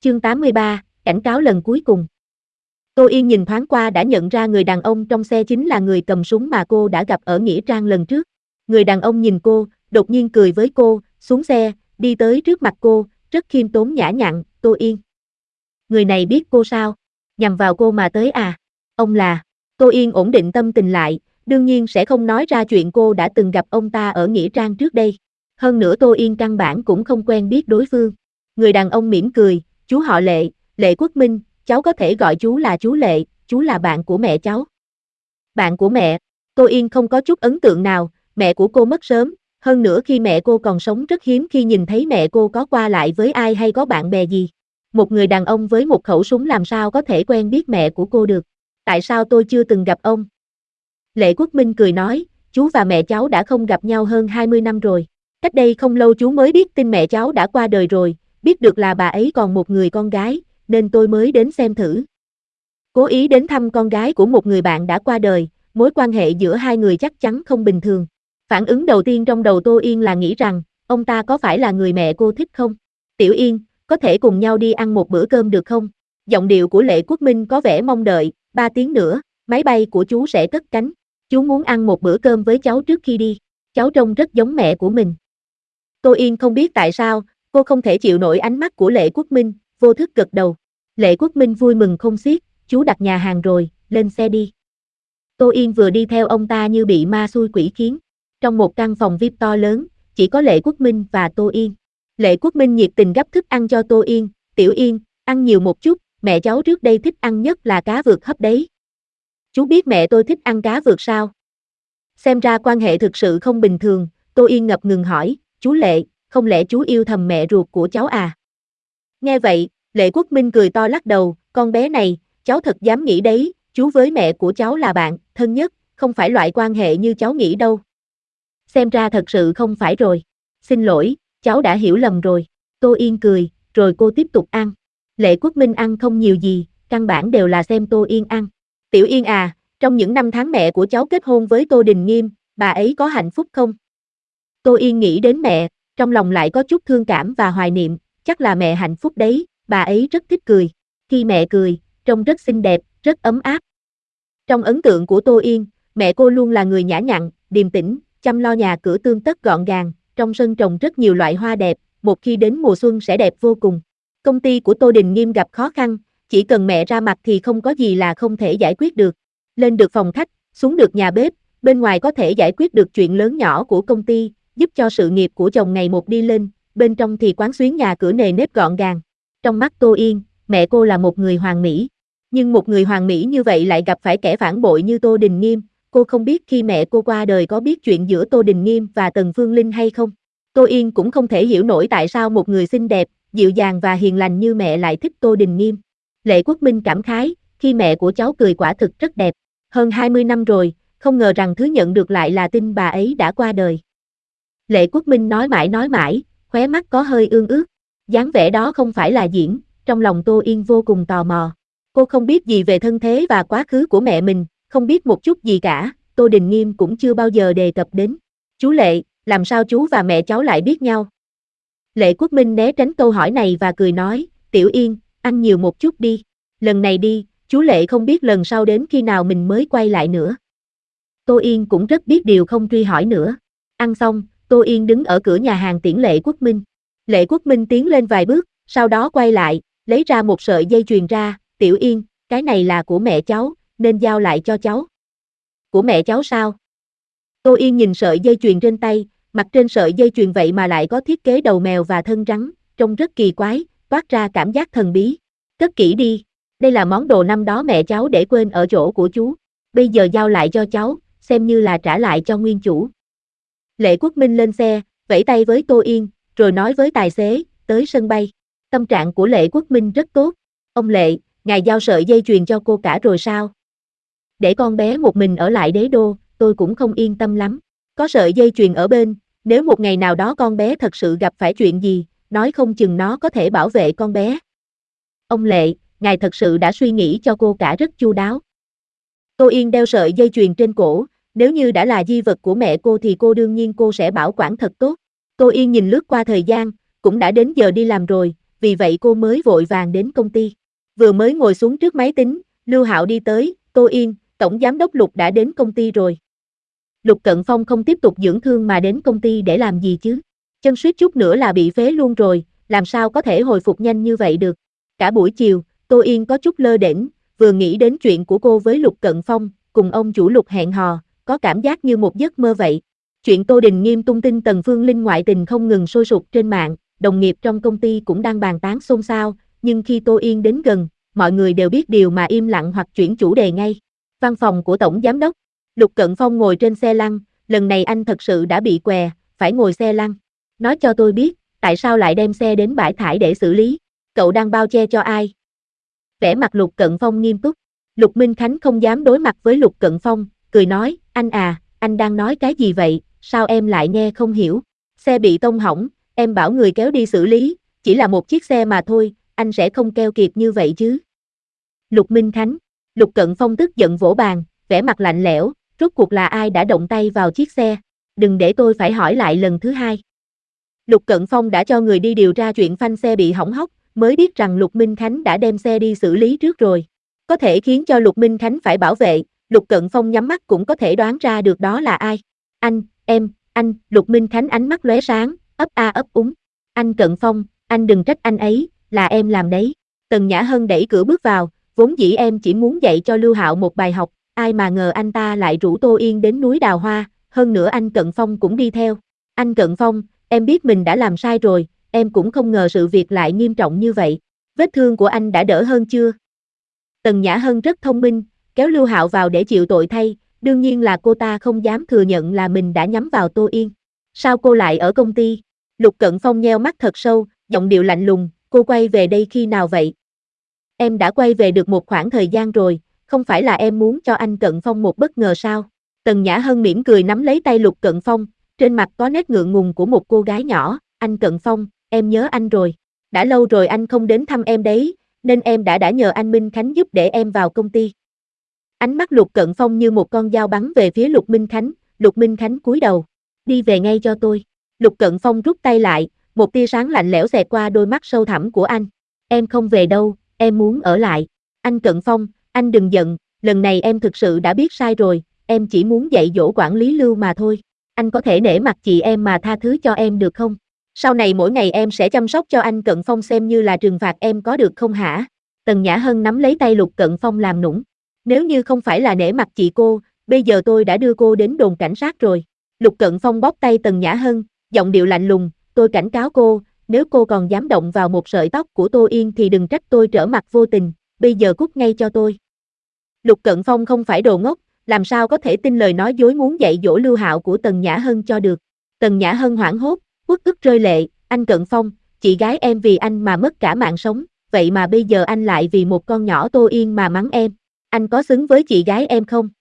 Chương 83, cảnh cáo lần cuối cùng. Tô Yên nhìn thoáng qua đã nhận ra người đàn ông trong xe chính là người cầm súng mà cô đã gặp ở Nghĩa Trang lần trước. Người đàn ông nhìn cô, đột nhiên cười với cô, xuống xe, đi tới trước mặt cô, rất khiêm tốn nhã nhặn, Tô Yên. Người này biết cô sao? Nhằm vào cô mà tới à? Ông là... Tô Yên ổn định tâm tình lại, đương nhiên sẽ không nói ra chuyện cô đã từng gặp ông ta ở Nghĩa Trang trước đây. Hơn nữa Tô Yên căn bản cũng không quen biết đối phương. Người đàn ông mỉm cười, chú họ Lệ, Lệ Quốc Minh, cháu có thể gọi chú là chú Lệ, chú là bạn của mẹ cháu. Bạn của mẹ? Tô Yên không có chút ấn tượng nào, mẹ của cô mất sớm, hơn nữa khi mẹ cô còn sống rất hiếm khi nhìn thấy mẹ cô có qua lại với ai hay có bạn bè gì. Một người đàn ông với một khẩu súng làm sao có thể quen biết mẹ của cô được? Tại sao tôi chưa từng gặp ông? Lệ Quốc Minh cười nói, chú và mẹ cháu đã không gặp nhau hơn 20 năm rồi. Cách đây không lâu chú mới biết tin mẹ cháu đã qua đời rồi, biết được là bà ấy còn một người con gái, nên tôi mới đến xem thử. Cố ý đến thăm con gái của một người bạn đã qua đời, mối quan hệ giữa hai người chắc chắn không bình thường. Phản ứng đầu tiên trong đầu Tô Yên là nghĩ rằng, ông ta có phải là người mẹ cô thích không? Tiểu Yên, có thể cùng nhau đi ăn một bữa cơm được không? Giọng điệu của Lệ Quốc Minh có vẻ mong đợi, 3 tiếng nữa, máy bay của chú sẽ cất cánh. Chú muốn ăn một bữa cơm với cháu trước khi đi. Cháu trông rất giống mẹ của mình. Tô Yên không biết tại sao, cô không thể chịu nổi ánh mắt của Lệ Quốc Minh, vô thức gật đầu. Lệ Quốc Minh vui mừng không xiết, chú đặt nhà hàng rồi, lên xe đi. Tô Yên vừa đi theo ông ta như bị ma xui quỷ khiến. Trong một căn phòng VIP to lớn, chỉ có Lệ Quốc Minh và Tô Yên. Lệ Quốc Minh nhiệt tình gấp thức ăn cho Tô Yên, Tiểu Yên, ăn nhiều một chút, mẹ cháu trước đây thích ăn nhất là cá vượt hấp đấy. Chú biết mẹ tôi thích ăn cá vượt sao? Xem ra quan hệ thực sự không bình thường, Tô Yên ngập ngừng hỏi, chú Lệ, không lẽ chú yêu thầm mẹ ruột của cháu à? Nghe vậy, Lệ Quốc Minh cười to lắc đầu, con bé này, cháu thật dám nghĩ đấy, chú với mẹ của cháu là bạn, thân nhất, không phải loại quan hệ như cháu nghĩ đâu. Xem ra thật sự không phải rồi. Xin lỗi, cháu đã hiểu lầm rồi. Tô Yên cười, rồi cô tiếp tục ăn. Lệ Quốc Minh ăn không nhiều gì, căn bản đều là xem Tô Yên ăn. Tiểu Yên à, trong những năm tháng mẹ của cháu kết hôn với Tô Đình Nghiêm, bà ấy có hạnh phúc không? Tô Yên nghĩ đến mẹ, trong lòng lại có chút thương cảm và hoài niệm, chắc là mẹ hạnh phúc đấy, bà ấy rất thích cười. Khi mẹ cười, trông rất xinh đẹp, rất ấm áp. Trong ấn tượng của Tô Yên, mẹ cô luôn là người nhã nhặn, điềm tĩnh, chăm lo nhà cửa tươm tất gọn gàng, trong sân trồng rất nhiều loại hoa đẹp, một khi đến mùa xuân sẽ đẹp vô cùng. Công ty của Tô Đình Nghiêm gặp khó khăn, chỉ cần mẹ ra mặt thì không có gì là không thể giải quyết được. Lên được phòng khách, xuống được nhà bếp, bên ngoài có thể giải quyết được chuyện lớn nhỏ của công ty, giúp cho sự nghiệp của chồng ngày một đi lên, bên trong thì quán xuyến nhà cửa nề nếp gọn gàng. Trong mắt Tô Yên, mẹ cô là một người hoàn mỹ. Nhưng một người hoàn mỹ như vậy lại gặp phải kẻ phản bội như Tô Đình Nghiêm, cô không biết khi mẹ cô qua đời có biết chuyện giữa Tô Đình Nghiêm và Tần Phương Linh hay không. Tô Yên cũng không thể hiểu nổi tại sao một người xinh đẹp, dịu dàng và hiền lành như mẹ lại thích Tô Đình Nghiêm. Lệ Quốc Minh cảm khái, khi mẹ của cháu cười quả thực rất đẹp. Hơn 20 năm rồi, không ngờ rằng thứ nhận được lại là tin bà ấy đã qua đời. Lệ Quốc Minh nói mãi, khóe mắt có hơi ương ướt. Dáng vẻ đó không phải là diễn, trong lòng Tô Yên vô cùng tò mò. Cô không biết gì về thân thế và quá khứ của mẹ mình, không biết một chút gì cả, Tô Đình Nghiêm cũng chưa bao giờ đề cập đến. Chú Lệ, làm sao chú và mẹ cháu lại biết nhau? Lệ Quốc Minh né tránh câu hỏi này và cười nói, Tiểu Yên, ăn nhiều một chút đi. Lần này đi, chú Lệ không biết lần sau đến khi nào mình mới quay lại nữa. Tô Yên cũng rất biết điều không truy hỏi nữa. Ăn xong, Tô Yên đứng ở cửa nhà hàng tiễn Lệ Quốc Minh. Lệ Quốc Minh tiến lên vài bước, sau đó quay lại, lấy ra một sợi dây chuyền ra, Tiểu Yên, cái này là của mẹ cháu, nên giao lại cho cháu. Của mẹ cháu sao? Tô Yên nhìn sợi dây chuyền trên tay, mặt trên sợi dây chuyền vậy mà lại có thiết kế đầu mèo và thân rắn, trông rất kỳ quái, toát ra cảm giác thần bí. Cất kỹ đi, đây là món đồ năm đó mẹ cháu để quên ở chỗ của chú, bây giờ giao lại cho cháu, xem như là trả lại cho nguyên chủ. Lệ Quốc Minh lên xe, vẫy tay với Tô Yên, rồi nói với tài xế, tới sân bay. Tâm trạng của Lệ Quốc Minh rất tốt. Ông Lệ, ngài giao sợi dây chuyền cho cô cả rồi sao? Để con bé một mình ở lại đế đô, tôi cũng không yên tâm lắm. Có sợi dây chuyền ở bên, nếu một ngày nào đó con bé thật sự gặp phải chuyện gì, nói không chừng nó có thể bảo vệ con bé. Ông Lệ, ngài thật sự đã suy nghĩ cho cô cả rất chu đáo. Tô Yên đeo sợi dây chuyền trên cổ, nếu như đã là di vật của mẹ cô thì cô đương nhiên cô sẽ bảo quản thật tốt. Tô Yên nhìn lướt qua thời gian, cũng đã đến giờ đi làm rồi, vì vậy cô mới vội vàng đến công ty. Vừa mới ngồi xuống trước máy tính, Lưu Hạo đi tới, Tô Yên, Tổng Giám đốc Lục đã đến công ty rồi. Lục Cận Phong không tiếp tục dưỡng thương mà đến công ty để làm gì chứ? Chân suýt chút nữa là bị phế luôn rồi, làm sao có thể hồi phục nhanh như vậy được? Cả buổi chiều, Tô Yên có chút lơ đễnh, vừa nghĩ đến chuyện của cô với Lục Cận Phong, cùng ông chủ Lục hẹn hò, có cảm giác như một giấc mơ vậy. Chuyện Tô Đình Nghiêm tung tin Tần Phương Linh ngoại tình không ngừng sôi sục trên mạng, đồng nghiệp trong công ty cũng đang bàn tán xôn xao, nhưng khi Tô Yên đến gần, mọi người đều biết điều mà im lặng hoặc chuyển chủ đề ngay. Văn phòng của Tổng Giám đốc, Lục Cận Phong ngồi trên xe lăn, lần này anh thật sự đã bị què, phải ngồi xe lăn. Nói cho tôi biết, tại sao lại đem xe đến bãi thải để xử lý? Cậu đang bao che cho ai? Vẻ mặt Lục Cận Phong nghiêm túc. Lục Minh Khánh không dám đối mặt với Lục Cận Phong, cười nói, anh à, anh đang nói cái gì vậy, sao em lại nghe không hiểu? Xe bị tông hỏng, em bảo người kéo đi xử lý, chỉ là một chiếc xe mà thôi, anh sẽ không keo kiệt như vậy chứ. Lục Minh Khánh, Lục Cận Phong tức giận vỗ bàn, vẻ mặt lạnh lẽo, rốt cuộc là ai đã động tay vào chiếc xe? Đừng để tôi phải hỏi lại lần thứ hai. Lục Cận Phong đã cho người đi điều tra chuyện phanh xe bị hỏng hóc, mới biết rằng Lục Minh Khánh đã đem xe đi xử lý trước rồi. Có thể khiến cho Lục Minh Khánh phải bảo vệ, Lục Cận Phong nhắm mắt cũng có thể đoán ra được đó là ai. Anh, Lục Minh Khánh ánh mắt lóe sáng, ấp a ấp úng. Anh Cận Phong, anh đừng trách anh ấy, là em làm đấy. Tần Nhã Hân đẩy cửa bước vào, vốn dĩ em chỉ muốn dạy cho Lưu Hạo một bài học, ai mà ngờ anh ta lại rủ Tô Yên đến núi Đào Hoa, hơn nữa anh Cận Phong cũng đi theo. Anh Cận Phong, em biết mình đã làm sai rồi, em cũng không ngờ sự việc lại nghiêm trọng như vậy. Vết thương của anh đã đỡ hơn chưa? Tần Nhã Hân rất thông minh, kéo Lưu Hạo vào để chịu tội thay, đương nhiên là cô ta không dám thừa nhận là mình đã nhắm vào Tô Yên. Sao cô lại ở công ty? Lục Cận Phong nheo mắt thật sâu, giọng điệu lạnh lùng, cô quay về đây khi nào vậy? Em đã quay về được một khoảng thời gian rồi, không phải là em muốn cho anh Cận Phong một bất ngờ sao? Tần Nhã Hân mỉm cười nắm lấy tay Lục Cận Phong, trên mặt có nét ngượng ngùng của một cô gái nhỏ, anh Cận Phong, em nhớ anh rồi. Đã lâu rồi anh không đến thăm em đấy, nên em đã nhờ anh Minh Khánh giúp để em vào công ty. Ánh mắt Lục Cận Phong như một con dao bắn về phía Lục Minh Khánh cúi đầu, đi về ngay cho tôi. Lục Cận Phong rút tay lại, một tia sáng lạnh lẽo xẹt qua đôi mắt sâu thẳm của anh. Em không về đâu, em muốn ở lại. Anh Cận Phong, anh đừng giận, lần này em thực sự đã biết sai rồi, em chỉ muốn dạy dỗ quản lý Lưu mà thôi. Anh có thể nể mặt chị em mà tha thứ cho em được không? Sau này mỗi ngày em sẽ chăm sóc cho anh Cận Phong xem như là trừng phạt em có được không hả? Tần Nhã Hân nắm lấy tay Lục Cận Phong làm nũng. Nếu như không phải là nể mặt chị cô, bây giờ tôi đã đưa cô đến đồn cảnh sát rồi. Lục Cận Phong bóp tay Tần Nhã Hân, giọng điệu lạnh lùng, tôi cảnh cáo cô, nếu cô còn dám động vào một sợi tóc của Tô Yên thì đừng trách tôi trở mặt vô tình, bây giờ cút ngay cho tôi. Lục Cận Phong không phải đồ ngốc, làm sao có thể tin lời nói dối muốn dạy dỗ Lưu Hạo của Tần Nhã Hân cho được. Tần Nhã Hân hoảng hốt, uất ức rơi lệ, anh Cận Phong, chị gái em vì anh mà mất cả mạng sống, vậy mà bây giờ anh lại vì một con nhỏ Tô Yên mà mắng em. Anh có xứng với chị gái em không?